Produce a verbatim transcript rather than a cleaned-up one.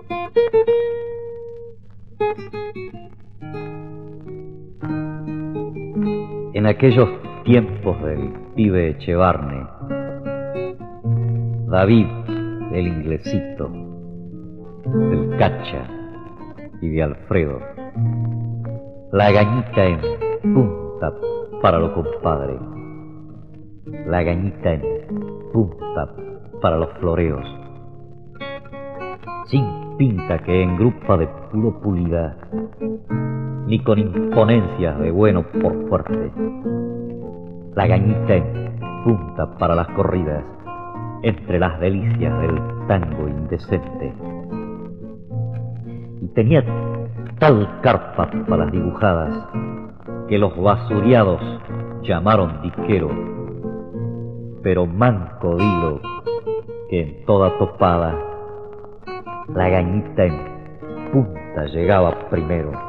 En aquellos tiempos del pibe Echevarne, David, el inglesito, del Cacha y de Alfredo, la gañita en punta para los compadres, la gañita en punta para los floreos, sin pinta que engrupa de puro pulida, ni con imponencias de bueno por fuerte, la gañita en punta para las corridas, entre las delicias del tango indecente. Y tenía tal carpa para las dibujadas que los basuriados llamaron diquero, pero manco dilo que en toda topada la gañita en punta llegaba primero.